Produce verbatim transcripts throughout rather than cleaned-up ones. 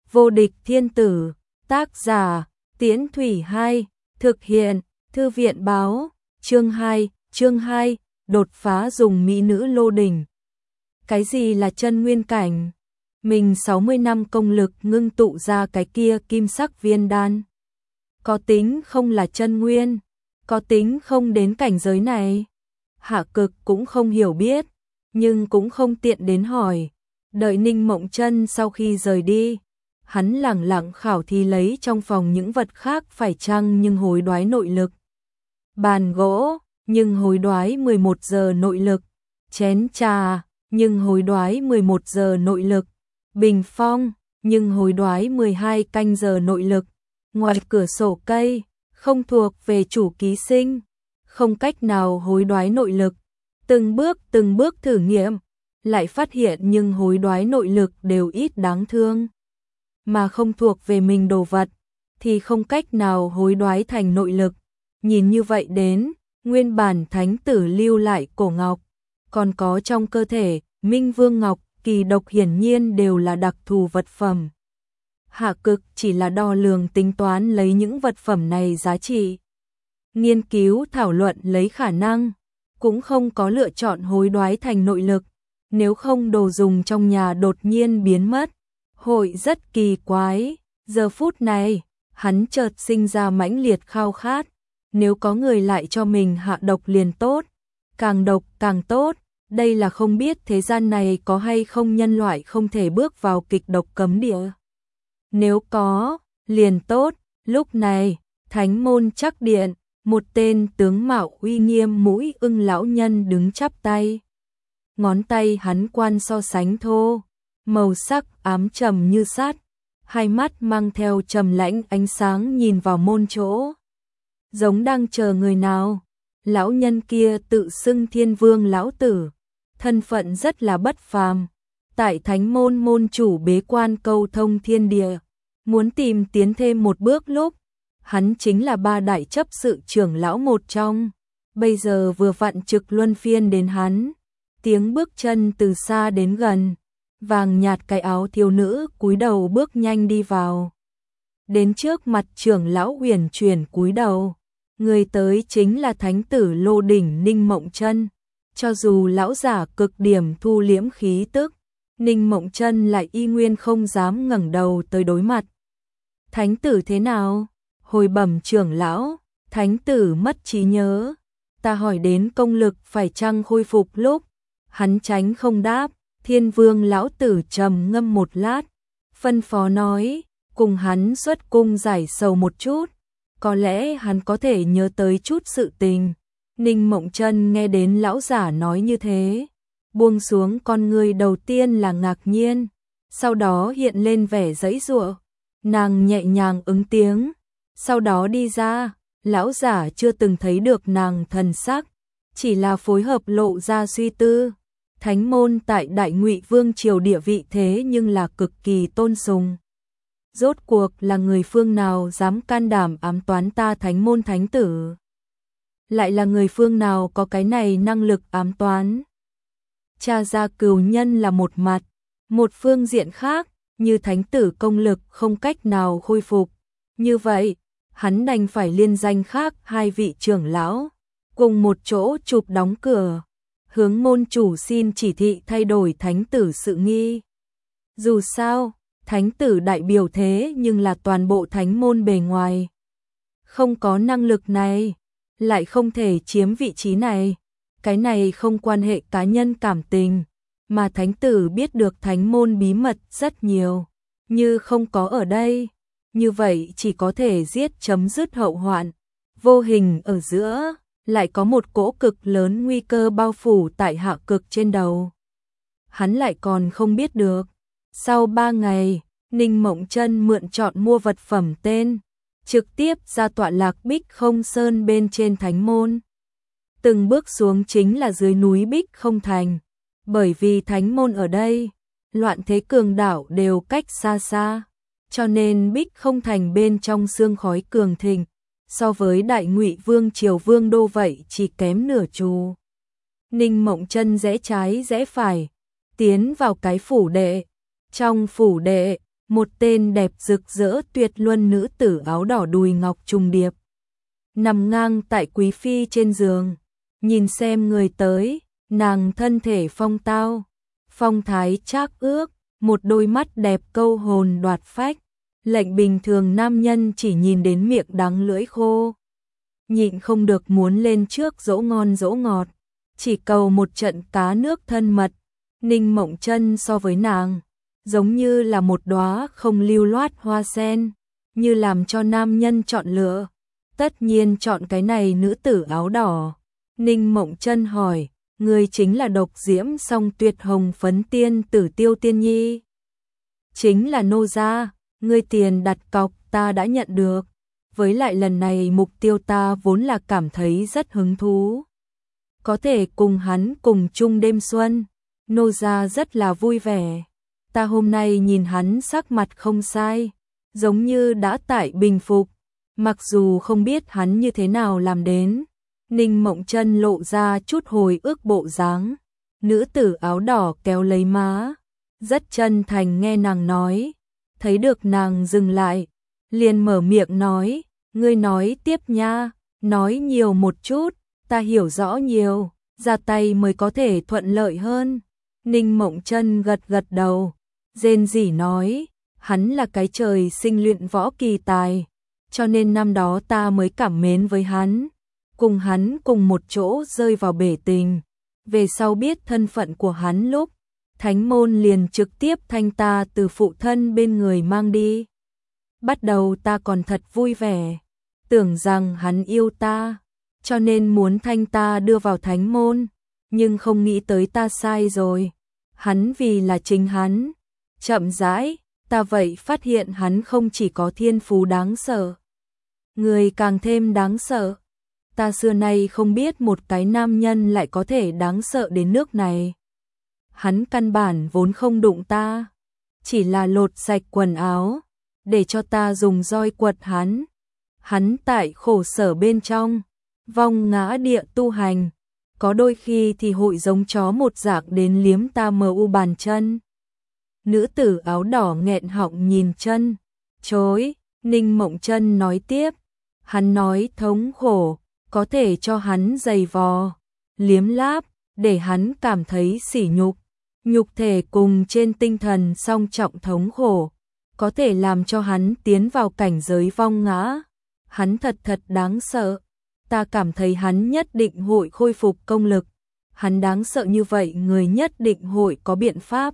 Vô địch thiên tử, tác giả, Tiễn Thủy hai, thực hiện, Thư viện báo, chương hai, chương hai, đột phá dùng mỹ nữ lô đỉnh. Cái gì là chân nguyên cảnh? Mình sáu mươi năm công lực ngưng tụ ra cái kia kim sắc viên đan. Có tính không là chân nguyên? Có tính không đến cảnh giới này? Hạ Cực cũng không hiểu biết, nhưng cũng không tiện đến hỏi. Đợi Ninh Mộng Chân sau khi rời đi, hắn lẳng lặng khảo thí lấy trong phòng những vật khác phải chăng nhưng hối đoái nội lực. Bàn gỗ, nhưng hối đoái mười một giờ nội lực. Chén trà, nhưng hối đoái mười một giờ nội lực. Bình phong, nhưng hối đoái mười hai canh giờ nội lực. Ngoài cửa sổ cây, không thuộc về chủ ký sinh, không cách nào hối đoái nội lực. Từng bước từng bước thử nghiệm, lại phát hiện nhưng hối đoái nội lực đều ít đáng thương. Mà không thuộc về mình đồ vật, thì không cách nào hối đoái thành nội lực. Nhìn như vậy đến, nguyên bản thánh tử lưu lại cổ ngọc, còn có trong cơ thể, Minh Vương Ngọc, kỳ độc hiển nhiên đều là đặc thù vật phẩm. Hạ Cực chỉ là đo lường tính toán lấy những vật phẩm này giá trị. Nghiên cứu thảo luận lấy khả năng, cũng không có lựa chọn hối đoái thành nội lực, nếu không đồ dùng trong nhà đột nhiên biến mất, hội rất kỳ quái. Giờ phút này, hắn chợt sinh ra mãnh liệt khao khát, nếu có người lại cho mình hạ độc liền tốt, càng độc càng tốt, đây là không biết thế gian này có hay không nhân loại không thể bước vào kịch độc cấm địa. Nếu có, liền tốt. Lúc này, Thánh môn Trắc điện, một tên tướng mạo uy nghiêm mũi ưng lão nhân đứng chắp tay. Ngón tay hắn quan so sánh thô, màu sắc ám trầm như sắt, hai mắt mang theo trầm lãnh ánh sáng nhìn vào môn chỗ. Giống đang chờ người nào. Lão nhân kia tự xưng Thiên Vương lão tử, thân phận rất là bất phàm. Tại Thánh môn môn chủ bế quan câu thông thiên địa, muốn tìm tiến thêm một bước lúc, hắn chính là ba đại chấp sự trưởng lão một trong. Bây giờ vừa vặn trực luân phiên đến hắn. Tiếng bước chân từ xa đến gần, vàng nhạt cái áo thiếu nữ cúi đầu bước nhanh đi vào. Đến trước mặt trưởng lão huyền chuyển cúi đầu. Người tới chính là thánh tử lô đỉnh Ninh Mộng Chân. Cho dù lão giả cực điểm thu liễm khí tức, Ninh Mộng Chân lại y nguyên không dám ngẩng đầu tới đối mặt. Thánh tử thế nào? Hồi bẩm trưởng lão, thánh tử mất trí nhớ. Ta hỏi đến công lực phải chăng khôi phục lúc, hắn tránh không đáp. Thiên Vương lão tử trầm ngâm một lát, phân phó nói, cùng hắn xuất cung giải sầu một chút, có lẽ hắn có thể nhớ tới chút sự tình. Ninh Mộng Chân nghe đến lão giả nói như thế, buông xuống con người, đầu tiên là ngạc nhiên, sau đó hiện lên vẻ giãy giụa. Nàng nhẹ nhàng ứng tiếng, sau đó đi ra. Lão giả chưa từng thấy được nàng thần sắc, chỉ là phối hợp lộ ra suy tư. Thánh môn tại Đại Ngụy Vương triều địa vị thế nhưng là cực kỳ tôn sùng. Rốt cuộc là người phương nào dám can đảm ám toán ta Thánh môn thánh tử? Lại là người phương nào có cái này năng lực ám toán? Tra ra cừu nhân là một mặt, một phương diện khác, như thánh tử công lực không cách nào khôi phục. Như vậy, hắn đành phải liên danh khác hai vị trưởng lão, cùng một chỗ chụp đóng cửa, hướng môn chủ xin chỉ thị thay đổi thánh tử sự nghi. Dù sao, thánh tử đại biểu thế nhưng là toàn bộ thánh môn bề ngoài. Không có năng lực này, lại không thể chiếm vị trí này. Cái này không quan hệ cá nhân cảm tình, mà thánh tử biết được thánh môn bí mật rất nhiều. Như không có ở đây, như vậy chỉ có thể giết chấm dứt hậu hoạn. Vô hình ở giữa, lại có một cỗ cực lớn nguy cơ bao phủ tại Hạ Cực trên đầu. Hắn lại còn không biết được. Sau ba ngày, Ninh Mộng Chân mượn chọn mua vật phẩm tên, trực tiếp ra tọa lạc Bích Không Sơn bên trên thánh môn. Từng bước xuống chính là dưới núi Bích Không Thành, bởi vì thánh môn ở đây, loạn thế cường đảo đều cách xa xa, cho nên Bích Không Thành bên trong sương khói cường thịnh, so với Đại Ngụy Vương triều vương đô vậy chỉ kém nửa chu. Ninh Mộng Chân rẽ trái rẽ phải, tiến vào cái phủ đệ. Trong phủ đệ, một tên đẹp rực rỡ tuyệt luân nữ tử áo đỏ đùi ngọc trùng điệp. Nằm ngang tại quý phi trên giường, nhìn xem người tới, nàng thân thể phong tao, phong thái trác ước, một đôi mắt đẹp câu hồn đoạt phách, lệnh bình thường nam nhân chỉ nhìn đến miệng đắng lưỡi khô. Nhịn không được muốn lên trước dỗ ngon dỗ ngọt, chỉ cầu một trận cá nước thân mật. Ninh Mộng Chân so với nàng, giống như là một đóa không lưu loát hoa sen, như làm cho nam nhân chọn lựa. Tất nhiên chọn cái này nữ tử áo đỏ. Ninh Mộng Chân hỏi, ngươi chính là độc diễm song tuyệt hồng phấn tiên tử Tiêu Tiên Nhi? Chính là nô gia, ngươi tiền đặt cọc ta đã nhận được. Với lại lần này mục tiêu ta vốn là cảm thấy rất hứng thú. Có thể cùng hắn cùng chung đêm xuân, nô gia rất là vui vẻ. Ta hôm nay nhìn hắn sắc mặt không sai, giống như đã tại bình phục, mặc dù không biết hắn như thế nào làm đến. Ninh Mộng Chân lộ ra chút hồi ức bộ dáng, nữ tử áo đỏ kéo lấy má, rất chân thành nghe nàng nói, thấy được nàng dừng lại, liền mở miệng nói, ngươi nói tiếp nha, nói nhiều một chút, ta hiểu rõ nhiều, ra tay mới có thể thuận lợi hơn. Ninh Mộng Chân gật gật đầu, rên rỉ nói, hắn là cái trời sinh luyện võ kỳ tài, cho nên năm đó ta mới cảm mến với hắn, cùng hắn cùng một chỗ rơi vào bể tình. Về sau biết thân phận của hắn lúc, Thánh môn liền trực tiếp thanh ta từ phụ thân bên người mang đi. Bắt đầu ta còn thật vui vẻ, tưởng rằng hắn yêu ta, cho nên muốn thanh ta đưa vào thánh môn, nhưng không nghĩ tới ta sai rồi. Hắn vì là chính hắn, chậm rãi, ta vậy phát hiện hắn không chỉ có thiên phú đáng sợ, người càng thêm đáng sợ. Ta xưa nay không biết một cái nam nhân lại có thể đáng sợ đến nước này. Hắn căn bản vốn không đụng ta, chỉ là lột sạch quần áo, để cho ta dùng roi quật hắn. Hắn tại khổ sở bên trong, vong ngã địa tu hành, có đôi khi thì hội giống chó một dạng đến liếm ta mờ u bàn chân. Nữ tử áo đỏ nghẹn họng nhìn chân, chối. Ninh Mộng Chân nói tiếp, hắn nói thống khổ, có thể cho hắn giày vò, liếm láp, để hắn cảm thấy sỉ nhục, nhục thể cùng trên tinh thần song trọng thống khổ, có thể làm cho hắn tiến vào cảnh giới vong ngã. Hắn thật thật đáng sợ, ta cảm thấy hắn nhất định hội khôi phục công lực, hắn đáng sợ như vậy người nhất định hội có biện pháp.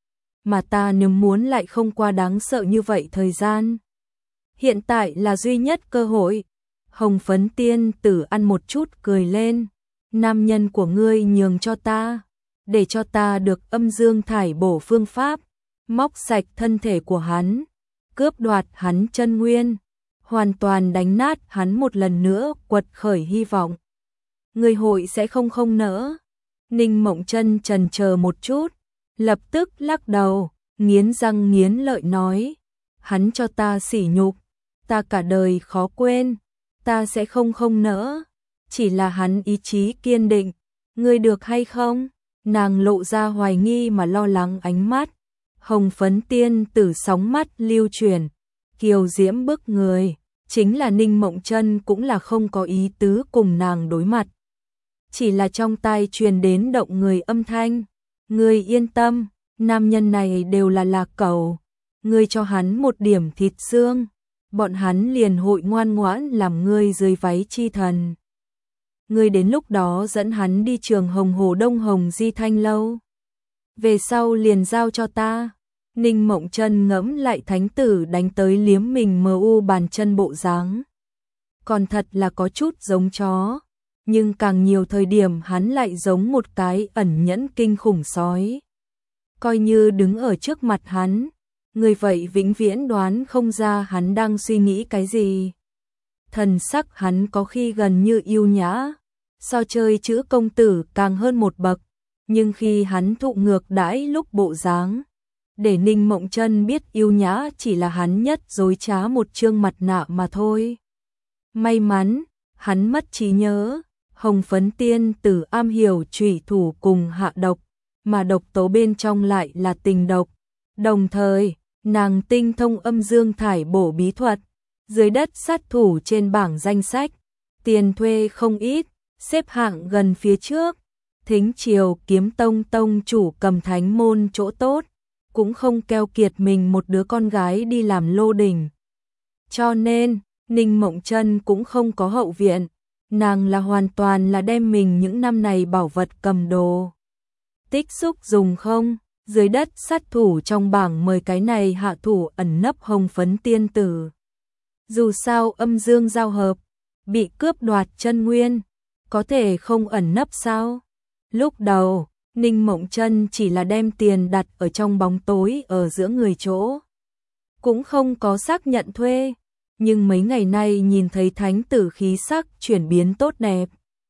Mà ta nếu muốn lại không qua đáng sợ như vậy thời gian. Hiện tại là duy nhất cơ hội. Hồng phấn tiên tử ăn một chút cười lên, nam nhân của ngươi nhường cho ta, để cho ta được âm dương thải bổ phương pháp, móc sạch thân thể của hắn, cướp đoạt hắn chân nguyên, hoàn toàn đánh nát hắn một lần nữa quật khởi hy vọng. Ngươi hội sẽ không không nỡ. Ninh Mộng Chân chần chờ một chút, lập tức lắc đầu, nghiến răng nghiến lợi nói, hắn cho ta sỉ nhục, ta cả đời khó quên. Ta sẽ không không nỡ, chỉ là hắn ý chí kiên định, ngươi được hay không? Nàng lộ ra hoài nghi mà lo lắng ánh mắt. Hồng phấn tiên tử sóng mắt lưu chuyển, kiều diễm bức người, chính là Ninh Mộng Chân cũng là không có ý tứ cùng nàng đối mặt. Chỉ là trong tai truyền đến động người âm thanh, ngươi yên tâm, nam nhân này đều là lạc cẩu, ngươi cho hắn một điểm thịt xương, bọn hắn liền hội ngoan ngoãn làm ngươi dưới váy chi thần. Ngươi đến lúc đó dẫn hắn đi trường Hồng Hồ Đông Hồng Di Thanh lâu. Về sau liền giao cho ta. Ninh Mộng Chân ngẫm lại thánh tử đánh tới liếm mình mờ u bàn chân bộ dáng, còn thật là có chút giống chó, nhưng càng nhiều thời điểm hắn lại giống một cái ẩn nhẫn kinh khủng sói. Coi như đứng ở trước mặt hắn, người vậy vĩnh viễn đoán không ra hắn đang suy nghĩ cái gì. Thần sắc hắn có khi gần như yêu nhã, so chơi chữ công tử càng hơn một bậc, nhưng khi hắn thụ ngược đãi lúc bộ dáng, để Ninh Mộng Chân biết yêu nhã chỉ là hắn nhất dối trá một trương mặt nạ mà thôi. May mắn, hắn mất trí nhớ, Hồng phấn tiên tử am hiểu trùy thủ cùng hạ độc, mà độc tố bên trong lại là tình độc. Đồng thời, Nàng tinh thông âm dương thải bổ bí thuật, dưới đất sát thủ trên bảng danh sách, tiền thuê không ít, xếp hạng gần phía trước. Thính triều Kiếm Tông tông chủ cầm thánh môn chỗ tốt, cũng không keo kiệt mình một đứa con gái đi làm lô đình. Cho nên, Ninh Mộng Chân cũng không có hậu viện, nàng là hoàn toàn là đem mình những năm này bảo vật cầm đồ. Tích xúc dùng không, dưới đất sát thủ trong bảng mười cái này hạ thủ ẩn nấp hồng phấn tiên tử. Dù sao âm dương giao hợp, bị cướp đoạt chân nguyên, có thể không ẩn nấp sao? Lúc đầu, Ninh Mộng Chân chỉ là đem tiền đặt ở trong bóng tối ở giữa người chỗ, cũng không có xác nhận thuê, nhưng mấy ngày nay nhìn thấy thánh tử khí sắc chuyển biến tốt đẹp,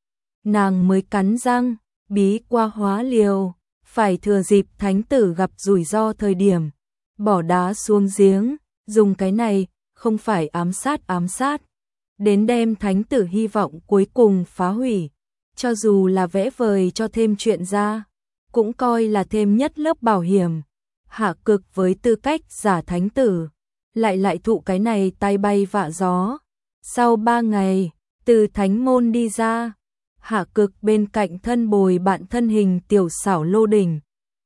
nàng mới cắn răng, bí qua hóa liều, phải thừa dịp thánh tử gặp rủi ro thời điểm, bỏ đá xuống giếng, dùng cái này, không phải ám sát ám sát, đến đem thánh tử hy vọng cuối cùng phá hủy. Cho dù là vẽ vời cho thêm chuyện ra, cũng coi là thêm nhất lớp bảo hiểm. Hạ Cực với tư cách giả thánh tử, lại lại thụ cái này tai bay vạ gió. Sau ba ngày, từ thánh môn đi ra, Hạ Cực bên cạnh thân bồi bạn thân hình tiểu xảo Lô Đình.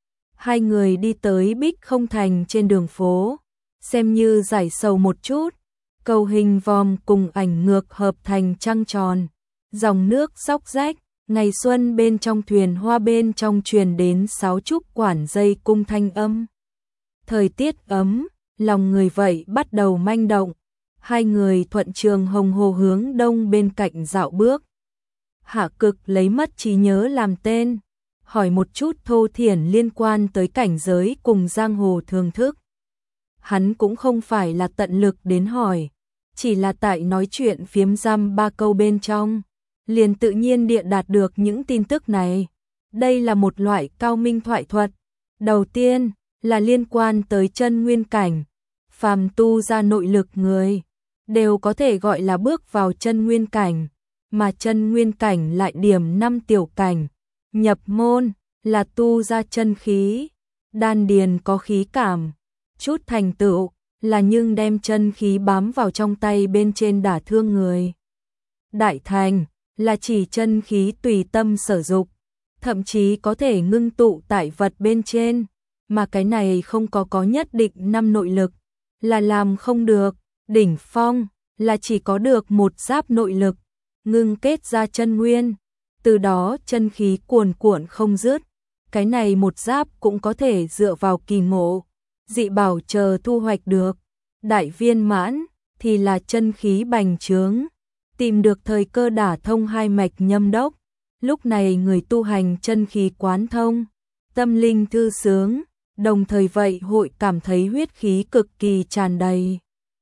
Hai người đi tới Bích Không Thành trên đường phố, xem như giải sầu một chút, cầu hình vòm cùng ảnh ngược hợp thành trăng tròn. Dòng nước róc rách, ngày xuân bên trong thuyền hoa bên trong truyền đến sáo trúc quản dây cung thanh âm. Thời tiết ấm, lòng người vậy bắt đầu manh động. Hai người thuận trường hồng hồ hướng đông bên cạnh dạo bước. Hạ Cực lấy mất trí nhớ làm tên, hỏi một chút thô thiển liên quan tới cảnh giới cùng giang hồ thường thức. Hắn cũng không phải là tận lực đến hỏi, chỉ là tại nói chuyện phiếm dăm ba câu bên trong, liền tự nhiên địa đạt được những tin tức này. Đây là một loại cao minh thoại thuật. Đầu tiên là liên quan tới chân nguyên cảnh, phàm tu ra nội lực người đều có thể gọi là bước vào chân nguyên cảnh, mà chân nguyên cảnh lại điểm năm tiểu cảnh. Nhập môn là tu ra chân khí, đan điền có khí cảm, chút thành tựu là nhưng đem chân khí bám vào trong tay bên trên đả thương người. Đại thành là chỉ chân khí tùy tâm sở dục, thậm chí có thể ngưng tụ tại vật bên trên, mà cái này không có có nhất định năm nội lực, là làm không được. Đỉnh phong là chỉ có được một giáp nội lực, ngưng kết ra chân nguyên, từ đó chân khí cuồn cuộn không dứt. Cái này một giáp cũng có thể dựa vào kỳ ngộ, dị bảo chờ thu hoạch được. Đại viên mãn thì là chân khí bành trướng, tìm được thời cơ đả thông hai mạch nhâm đốc. Lúc này người tu hành chân khí quán thông, tâm linh thư sướng, đồng thời vậy hội cảm thấy huyết khí cực kỳ tràn đầy,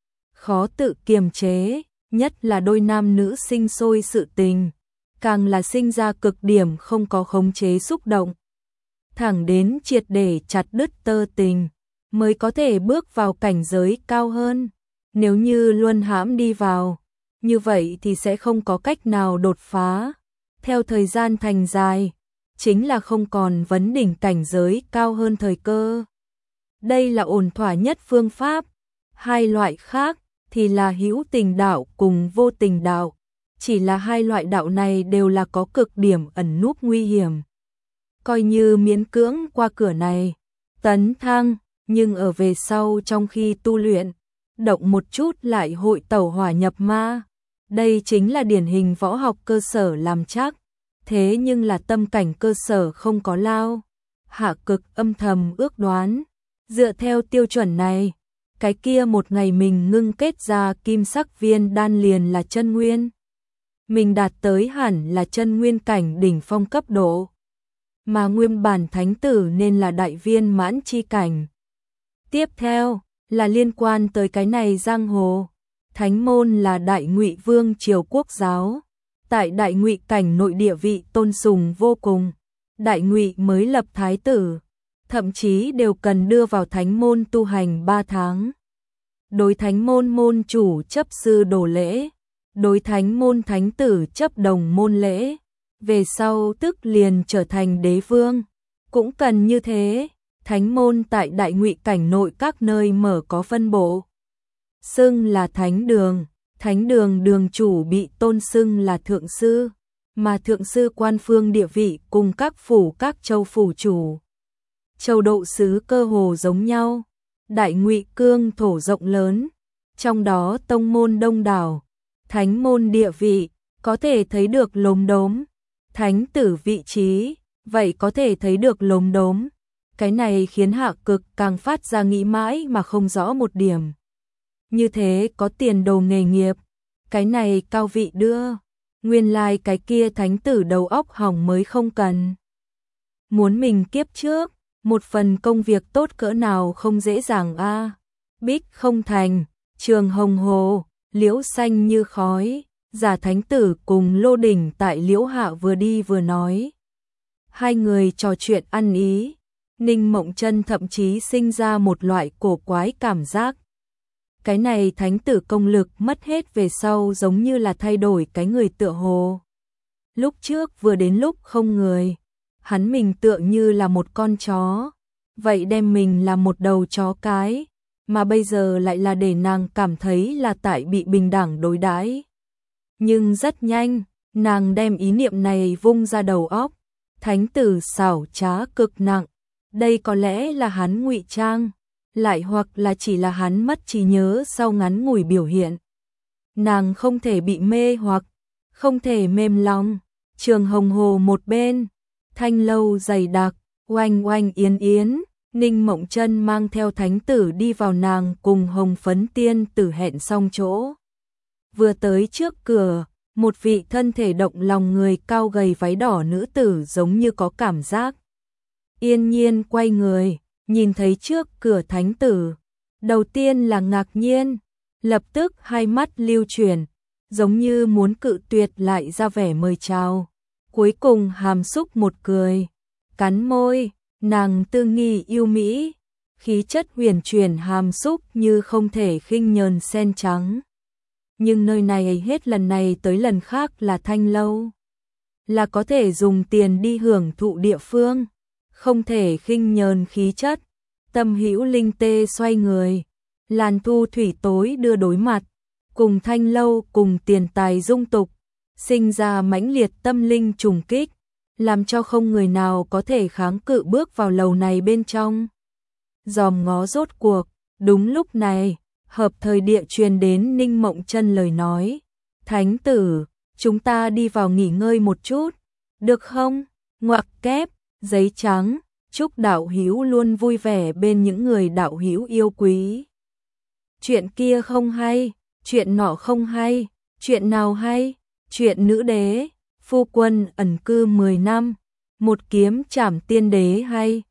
khó tự kiềm chế, nhất là đôi nam nữ sinh sôi sự tình, càng là sinh ra cực điểm không có khống chế xúc động, thẳng đến triệt để chặt đứt tơ tình, mới có thể bước vào cảnh giới cao hơn. Nếu như luân hãm đi vào, như vậy thì sẽ không có cách nào đột phá. Theo thời gian thành dài, chính là không còn vấn đỉnh cảnh giới cao hơn thời cơ. Đây là ổn thỏa nhất phương pháp. Hai loại khác thì là hữu tình đạo cùng vô tình đạo. Chỉ là hai loại đạo này đều là có cực điểm ẩn núp nguy hiểm. Coi như miễn cưỡng qua cửa này, tấn thăng, nhưng ở về sau trong khi tu luyện, động một chút lại hội tẩu hỏa nhập ma. Đây chính là điển hình võ học cơ sở làm chắc. Thế nhưng là tâm cảnh cơ sở không có lao. Hạ Cực âm thầm ước đoán, dựa theo tiêu chuẩn này, cái kia một ngày mình ngưng kết ra kim sắc viên đan liền là chân nguyên. Mình đạt tới hẳn là chân nguyên cảnh đỉnh phong cấp độ, mà nguyên bản thánh tử nên là đại viên mãn chi cảnh. Tiếp theo là liên quan tới cái này giang hồ. Thánh môn là Đại Ngụy Vương triều quốc giáo, tại Đại Ngụy cảnh nội địa vị tôn sùng vô cùng. Đại Ngụy mới lập thái tử, thậm chí đều cần đưa vào thánh môn tu hành ba tháng. Đối thánh môn môn chủ chấp sư đổ lễ, đối thánh môn thánh tử chấp đồng môn lễ, về sau tức liền trở thành đế vương, cũng cần như thế. thánh môn tại Đại Ngụy cảnh nội các nơi mở có phân bộ. Xưng là thánh đường, thánh đường đường chủ bị tôn xưng là thượng sư, mà thượng sư quan phương địa vị cùng các phủ các châu phủ chủ. Châu độ sứ cơ hồ giống nhau. Đại Ngụy cương thổ rộng lớn, trong đó tông môn đông đảo, thánh môn địa vị, có thể thấy được lốm đốm, thánh tử vị trí, vậy có thể thấy được lốm đốm. Cái này khiến Hạ Cực càng phát ra nghĩ mãi mà không rõ một điểm. Như thế có tiền đồ nghề nghiệp, cái này cao vị đưa, nguyên lai like cái kia thánh tử đầu óc hỏng mới không cần. Muốn mình kiếp trước, một phần công việc tốt cỡ nào không dễ dàng a. À. Bích không thành, Trường Hồng Hồ, liễu xanh như khói, giả thánh tử cùng Lô Đỉnh tại liễu hạ vừa đi vừa nói. Hai người trò chuyện ăn ý, Ninh Mộng Chân thậm chí sinh ra một loại cổ quái cảm giác. Cái này thánh tử công lực mất hết về sau giống như là thay đổi cái người tựa hồ. Lúc trước vừa đến lúc không người, hắn mình tựa như là một con chó, vậy đem mình là một đầu chó cái, mà bây giờ lại là để nàng cảm thấy là tại bị bình đẳng đối đãi. Nhưng rất nhanh, nàng đem ý niệm này vung ra đầu óc, thánh tử xảo trá cực nặng, đây có lẽ là hắn ngụy trang, lại hoặc là chỉ là hắn mất trí nhớ sau ngắn ngủi biểu hiện. Nàng không thể bị mê hoặc, không thể mềm lòng. Trường Hồng Hồ một bên, thanh lâu dày đặc, oanh oanh yến yến, Ninh Mộng Chân mang theo thánh tử đi vào nàng cùng Hồng Phấn tiên tử hẹn xong chỗ. Vừa tới trước cửa, một vị thân thể động lòng người cao gầy váy đỏ nữ tử giống như có cảm giác. Yên nhiên quay người, nhìn thấy trước cửa thánh tử. Đầu tiên là ngạc nhiên, lập tức hai mắt lưu chuyển, giống như muốn cự tuyệt lại ra vẻ mời chào. Cuối cùng hàm xúc một cười, cắn môi, nàng tư nghi yêu mỹ, khí chất huyền chuyển hàm xúc như không thể khinh nhờn sen trắng. Nhưng nơi này hết lần này tới lần khác là thanh lâu, là có thể dùng tiền đi hưởng thụ địa phương, không thể khinh nhờn khí chất. Tâm hữu linh tê xoay người, làn thu thủy tối đưa đối mặt, cùng thanh lâu cùng tiền tài dung tục, sinh ra mãnh liệt tâm linh trùng kích, làm cho không người nào có thể kháng cự bước vào lầu này bên trong. Dòm ngó rốt cuộc, đúng lúc này, hợp thời địa truyền đến Ninh Mộng Chân lời nói, thánh tử, chúng ta đi vào nghỉ ngơi một chút, được không? Ngoặc kép, giấy trắng, chúc đạo hữu luôn vui vẻ bên những người đạo hữu yêu quý. Chuyện kia không hay, chuyện nọ không hay, chuyện nào hay? Chuyện nữ đế, phu quân ẩn cư mười năm, một kiếm trảm tiên đế hay,